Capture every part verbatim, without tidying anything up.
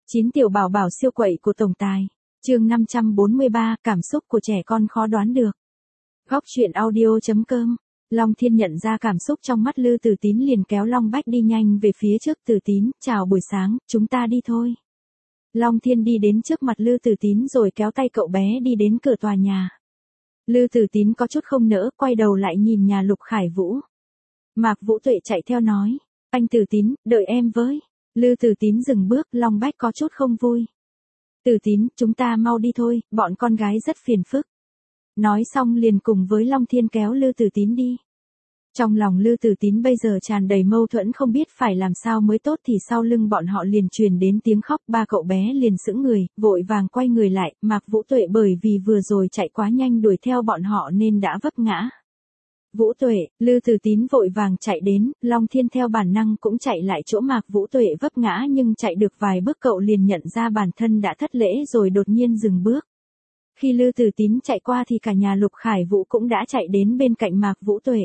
chín tiểu bảo bảo siêu quậy của tổng tài. Chương năm trăm bốn mươi ba, cảm xúc của trẻ con khó đoán được. Góc truyện audio chấm com. Long Thiên nhận ra cảm xúc trong mắt Lư Tử Tín liền kéo Long Bách đi nhanh về phía trước. Tử Tín, chào buổi sáng, chúng ta đi thôi. Long Thiên đi đến trước mặt Lư Tử Tín rồi kéo tay cậu bé đi đến cửa tòa nhà. Lư Tử Tín có chút không nỡ, quay đầu lại nhìn nhà Lục Khải Vũ. Mạc Vũ Tuệ chạy theo nói, anh Tử Tín, đợi em với. Lư Tử Tín dừng bước, Long Bách có chút không vui. Tử Tín, chúng ta mau đi thôi, bọn con gái rất phiền phức. Nói xong liền cùng với Long Thiên kéo Lư Tử Tín đi. Trong lòng Lư Tử Tín bây giờ tràn đầy mâu thuẫn không biết phải làm sao mới tốt thì sau lưng bọn họ liền truyền đến tiếng khóc, ba cậu bé liền sững người, vội vàng quay người lại, Mạc Vũ Tuệ bởi vì vừa rồi chạy quá nhanh đuổi theo bọn họ nên đã vấp ngã. Vũ Tuệ, Lư Tử Tín vội vàng chạy đến, Long Thiên theo bản năng cũng chạy lại chỗ Mạc Vũ Tuệ vấp ngã nhưng chạy được vài bước cậu liền nhận ra bản thân đã thất lễ rồi đột nhiên dừng bước. Khi Lư Tử Tín chạy qua thì cả nhà Lục Khải Vũ cũng đã chạy đến bên cạnh Mạc Vũ Tuệ.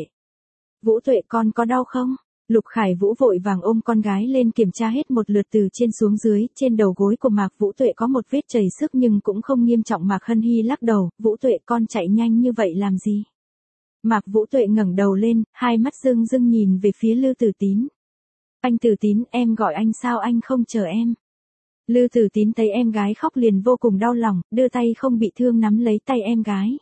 Vũ Tuệ, con có đau không? Lục Khải Vũ vội vàng ôm con gái lên kiểm tra hết một lượt từ trên xuống dưới, trên đầu gối của Mạc Vũ Tuệ có một vết chảy xước nhưng cũng không nghiêm trọng. Mạc Hân Hy lắc đầu, Vũ Tuệ con chạy nhanh như vậy làm gì? Mạc Vũ Tuệ ngẩng đầu lên, hai mắt rưng rưng nhìn về phía Lư Tử Tín. Anh Tử Tín, em gọi anh sao anh không chờ em? Lư Tử Tín thấy em gái khóc liền vô cùng đau lòng, đưa tay không bị thương nắm lấy tay em gái.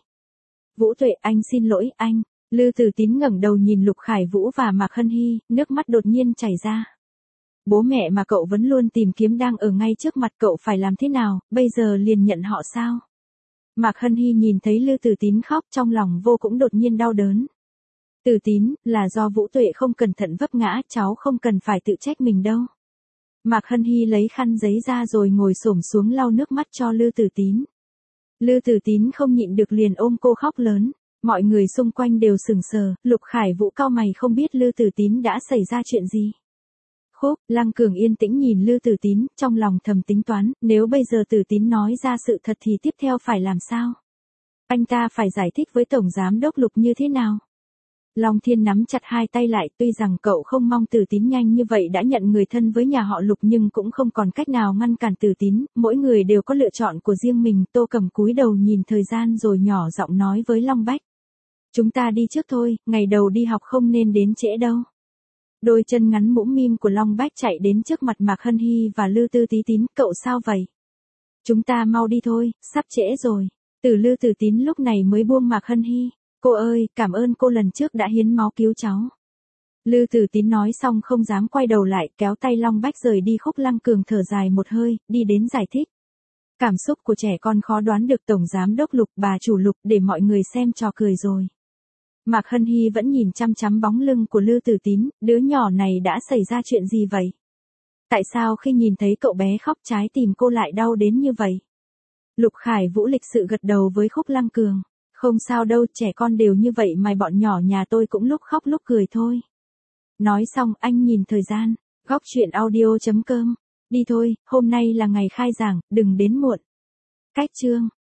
Vũ Tuệ, anh xin lỗi, anh. Lư Tử Tín ngẩng đầu nhìn Lục Khải Vũ và Mạc Hân Hy, nước mắt đột nhiên chảy ra. Bố mẹ mà cậu vẫn luôn tìm kiếm đang ở ngay trước mặt cậu phải làm thế nào, bây giờ liền nhận họ sao? Mạc Hân Hy nhìn thấy Lư Tử Tín khóc trong lòng vô cũng đột nhiên đau đớn. Tử Tín, là do Vũ Tuệ không cẩn thận vấp ngã, cháu không cần phải tự trách mình đâu. Mạc Hân Hy lấy khăn giấy ra rồi ngồi xổm xuống lau nước mắt cho Lư Tử Tín. Lư Tử Tín không nhịn được liền ôm cô khóc lớn. Mọi người xung quanh đều sững sờ, Lục Khải Vũ cau mày không biết Lư Tử Tín đã xảy ra chuyện gì. Khúc, Lăng Cường yên tĩnh nhìn Lư Tử Tín, trong lòng thầm tính toán, nếu bây giờ Tử Tín nói ra sự thật thì tiếp theo phải làm sao? Anh ta phải giải thích với Tổng Giám Đốc Lục như thế nào? Long Thiên nắm chặt hai tay lại, tuy rằng cậu không mong Tử Tín nhanh như vậy đã nhận người thân với nhà họ Lục nhưng cũng không còn cách nào ngăn cản Tử Tín, mỗi người đều có lựa chọn của riêng mình. Tô Cầm cúi đầu nhìn thời gian rồi nhỏ giọng nói với Long Bách. Chúng ta đi trước thôi, ngày đầu đi học không nên đến trễ đâu. Đôi chân ngắn mũm mĩm của Long Bách chạy đến trước mặt Mạc Hân Hy và Lư Tư Tí Tín, cậu sao vậy? Chúng ta mau đi thôi, sắp trễ rồi. Từ Lư Tử Tín lúc này mới buông Mạc Hân Hy. Cô ơi, cảm ơn cô lần trước đã hiến máu cứu cháu. Lư Tử Tín nói xong không dám quay đầu lại, kéo tay Long Bách rời đi. Khúc Lăng Cường thở dài một hơi, đi đến giải thích. Cảm xúc của trẻ con khó đoán được, Tổng Giám Đốc Lục, bà chủ Lục, để mọi người xem trò cười rồi. Mạc Hân Hy vẫn nhìn chăm chăm bóng lưng của Lư Tử Tín, đứa nhỏ này đã xảy ra chuyện gì vậy? Tại sao khi nhìn thấy cậu bé khóc trái tim cô lại đau đến như vậy? Lục Khải Vũ lịch sự gật đầu với Khúc Lăng Cường. Không sao đâu, trẻ con đều như vậy mà bọn nhỏ nhà tôi cũng lúc khóc lúc cười thôi. Nói xong anh nhìn thời gian, góc truyện audio chấm com. Đi thôi, hôm nay là ngày khai giảng, đừng đến muộn. Cách chương.